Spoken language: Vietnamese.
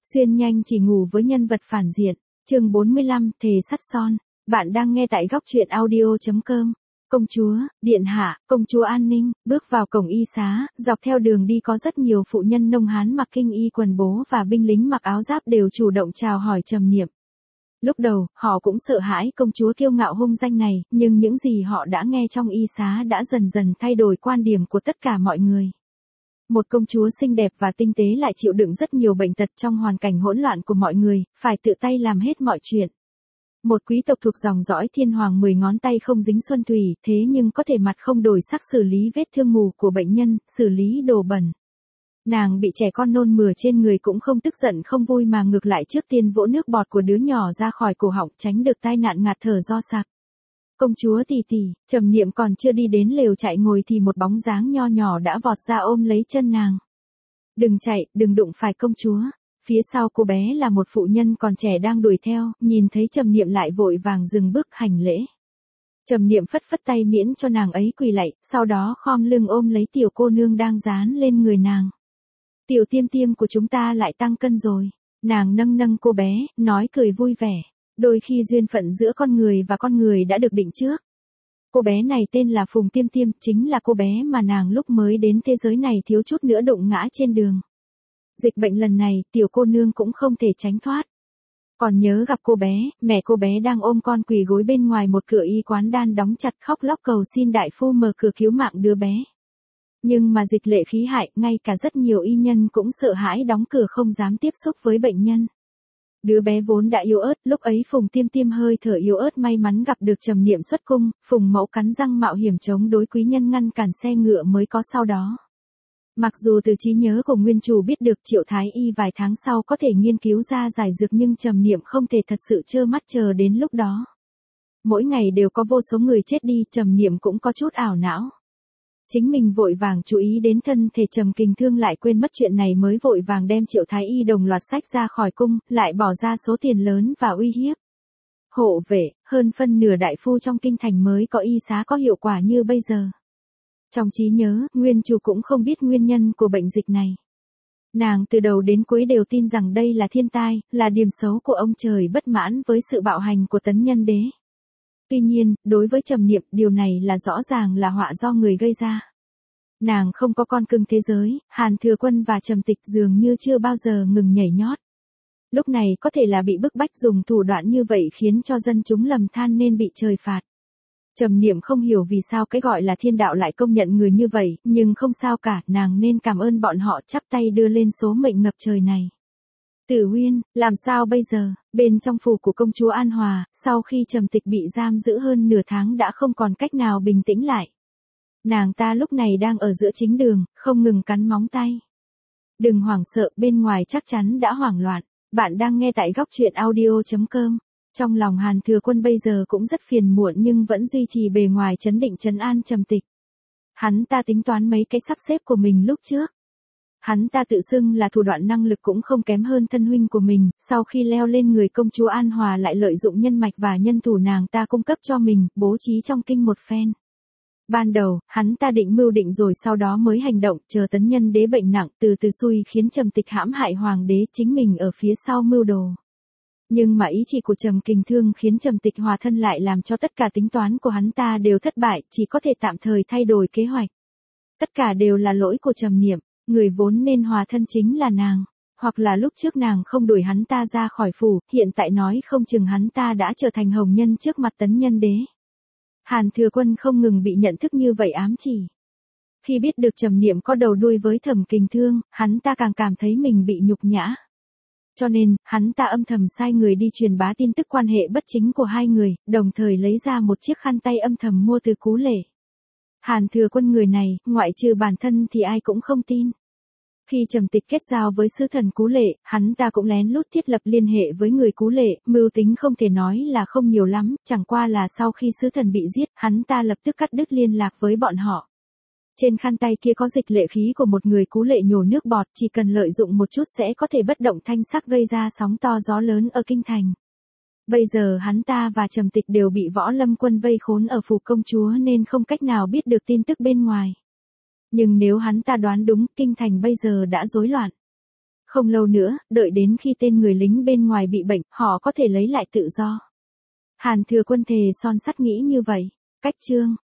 Xuyên nhanh chỉ ngủ với nhân vật phản diện. Chương 45, thề sắt son. Bạn đang nghe tại góc truyện audio.com. Công chúa, điện hạ, công chúa An Ninh, bước vào cổng y xá, dọc theo đường đi có rất nhiều phụ nhân nông Hán mặc kinh y quần bố và binh lính mặc áo giáp đều chủ động chào hỏi trầm niệm. Lúc đầu, họ cũng sợ hãi công chúa kiêu ngạo hung danh này, nhưng những gì họ đã nghe trong y xá đã dần dần thay đổi quan điểm của tất cả mọi người. Một công chúa xinh đẹp và tinh tế lại chịu đựng rất nhiều bệnh tật trong hoàn cảnh hỗn loạn của mọi người, phải tự tay làm hết mọi chuyện. Một quý tộc thuộc dòng dõi thiên hoàng 10 ngón tay không dính xuân thủy, thế nhưng có thể mặt không đổi sắc xử lý vết thương mù của bệnh nhân, xử lý đồ bẩn. Nàng bị trẻ con nôn mửa trên người cũng không tức giận không vui mà ngược lại trước tiên vỗ nước bọt của đứa nhỏ ra khỏi cổ họng tránh được tai nạn ngạt thở do sặc. Công chúa tỷ tỷ, trầm niệm còn chưa đi đến lều chạy ngồi thì một bóng dáng nho nhỏ đã vọt ra ôm lấy chân nàng. Đừng chạy, đừng đụng phải công chúa. Phía sau cô bé là một phụ nhân còn trẻ đang đuổi theo, nhìn thấy trầm niệm lại vội vàng dừng bước hành lễ. Trầm niệm phất phất tay miễn cho nàng ấy quỳ lạy, sau đó khom lưng ôm lấy tiểu cô nương đang dán lên người nàng. Tiểu tiêm tiêm của chúng ta lại tăng cân rồi. Nàng nâng nâng cô bé, nói cười vui vẻ. Đôi khi duyên phận giữa con người và con người đã được định trước. Cô bé này tên là Phùng Tiêm Tiêm, chính là cô bé mà nàng lúc mới đến thế giới này thiếu chút nữa đụng ngã trên đường. Dịch bệnh lần này, tiểu cô nương cũng không thể tránh thoát. Còn nhớ gặp cô bé, mẹ cô bé đang ôm con quỳ gối bên ngoài một cửa y quán đan đóng chặt khóc lóc cầu xin đại phu mở cửa cứu mạng đứa bé. Nhưng mà dịch lệ khí hại, ngay cả rất nhiều y nhân cũng sợ hãi đóng cửa không dám tiếp xúc với bệnh nhân. Đứa bé vốn đã yếu ớt, lúc ấy Phùng Tiêm Tiêm hơi thở yếu ớt may mắn gặp được trầm niệm xuất cung, Phùng mẫu cắn răng mạo hiểm chống đối quý nhân ngăn cản xe ngựa mới có sau đó. Mặc dù từ trí nhớ của nguyên chủ biết được Triệu Thái Y vài tháng sau có thể nghiên cứu ra giải dược nhưng trầm niệm không thể thật sự trơ mắt chờ đến lúc đó. Mỗi ngày đều có vô số người chết đi, trầm niệm cũng có chút ảo não. Chính mình vội vàng chú ý đến thân thể Trầm Kình Thương lại quên mất chuyện này mới vội vàng đem Triệu Thái Y đồng loạt xách ra khỏi cung, lại bỏ ra số tiền lớn và uy hiếp. Hộ vệ, hơn phân nửa đại phu trong kinh thành mới có y xá có hiệu quả như bây giờ. Trong trí nhớ, nguyên chủ cũng không biết nguyên nhân của bệnh dịch này. Nàng từ đầu đến cuối đều tin rằng đây là thiên tai, là điểm xấu của ông trời bất mãn với sự bạo hành của Tấn Nhân Đế. Tuy nhiên, đối với trầm niệm, điều này là rõ ràng là họa do người gây ra. Nàng không có con cưng thế giới, Hàn Thừa Quân và Trầm Tịch dường như chưa bao giờ ngừng nhảy nhót. Lúc này có thể là bị bức bách dùng thủ đoạn như vậy khiến cho dân chúng lầm than nên bị trời phạt. Trầm niệm không hiểu vì sao cái gọi là thiên đạo lại công nhận người như vậy, nhưng không sao cả, nàng nên cảm ơn bọn họ chắp tay đưa lên số mệnh ngập trời này. Tử Uyên, làm sao bây giờ? Bên trong phủ của công chúa An Hòa, sau khi Trầm Tịch bị giam giữ hơn nửa tháng đã không còn cách nào bình tĩnh lại. Nàng ta lúc này đang ở giữa chính đường, không ngừng cắn móng tay. Đừng hoảng sợ, bên ngoài chắc chắn đã hoảng loạn. Bạn đang nghe tại góc truyện audio.com. Trong lòng Hàn Thừa Quân bây giờ cũng rất phiền muộn nhưng vẫn duy trì bề ngoài trấn định trấn an Trầm Tịch. Hắn ta tính toán mấy cái sắp xếp của mình lúc trước. Hắn ta tự xưng là thủ đoạn năng lực cũng không kém hơn thân huynh của mình, sau khi leo lên người công chúa An Hòa lại lợi dụng nhân mạch và nhân thủ nàng ta cung cấp cho mình, bố trí trong kinh một phen. Ban đầu, hắn ta định mưu định rồi sau đó mới hành động, chờ Tấn Nhân Đế bệnh nặng, từ từ xui khiến Trầm Tịch hãm hại hoàng đế, chính mình ở phía sau mưu đồ. Nhưng mà ý chỉ của Trầm Kình Thương khiến Trầm Tịch hòa thân lại làm cho tất cả tính toán của hắn ta đều thất bại, chỉ có thể tạm thời thay đổi kế hoạch. Tất cả đều là lỗi của Trầm Niệm, người vốn nên hòa thân chính là nàng, hoặc là lúc trước nàng không đuổi hắn ta ra khỏi phủ, hiện tại nói không chừng hắn ta đã trở thành hồng nhân trước mặt Tấn Nhân Đế. Hàn Thừa Quân không ngừng bị nhận thức như vậy ám chỉ. Khi biết được Trầm Niệm có đầu đuôi với Thẩm Kình Thương, hắn ta càng cảm thấy mình bị nhục nhã. Cho nên, hắn ta âm thầm sai người đi truyền bá tin tức quan hệ bất chính của hai người, đồng thời lấy ra một chiếc khăn tay âm thầm mua từ Cú Lệ. Hàn Thừa Quân người này, ngoại trừ bản thân thì ai cũng không tin. Khi Trầm Tịch kết giao với sứ thần Cú Lệ, hắn ta cũng lén lút thiết lập liên hệ với người Cú Lệ, mưu tính không thể nói là không nhiều lắm, chẳng qua là sau khi sứ thần bị giết, hắn ta lập tức cắt đứt liên lạc với bọn họ. Trên khăn tay kia có dịch lệ khí của một người Cú Lệ nhổ nước bọt, chỉ cần lợi dụng một chút sẽ có thể bất động thanh sắc gây ra sóng to gió lớn ở kinh thành. Bây giờ hắn ta và Trầm Tịch đều bị Võ Lâm quân vây khốn ở phủ công chúa nên không cách nào biết được tin tức bên ngoài. Nhưng nếu hắn ta đoán đúng, kinh thành bây giờ đã rối loạn. Không lâu nữa, đợi đến khi tên người lính bên ngoài bị bệnh, họ có thể lấy lại tự do. Hàn Thừa Quân thề son sắt nghĩ như vậy. Cách chương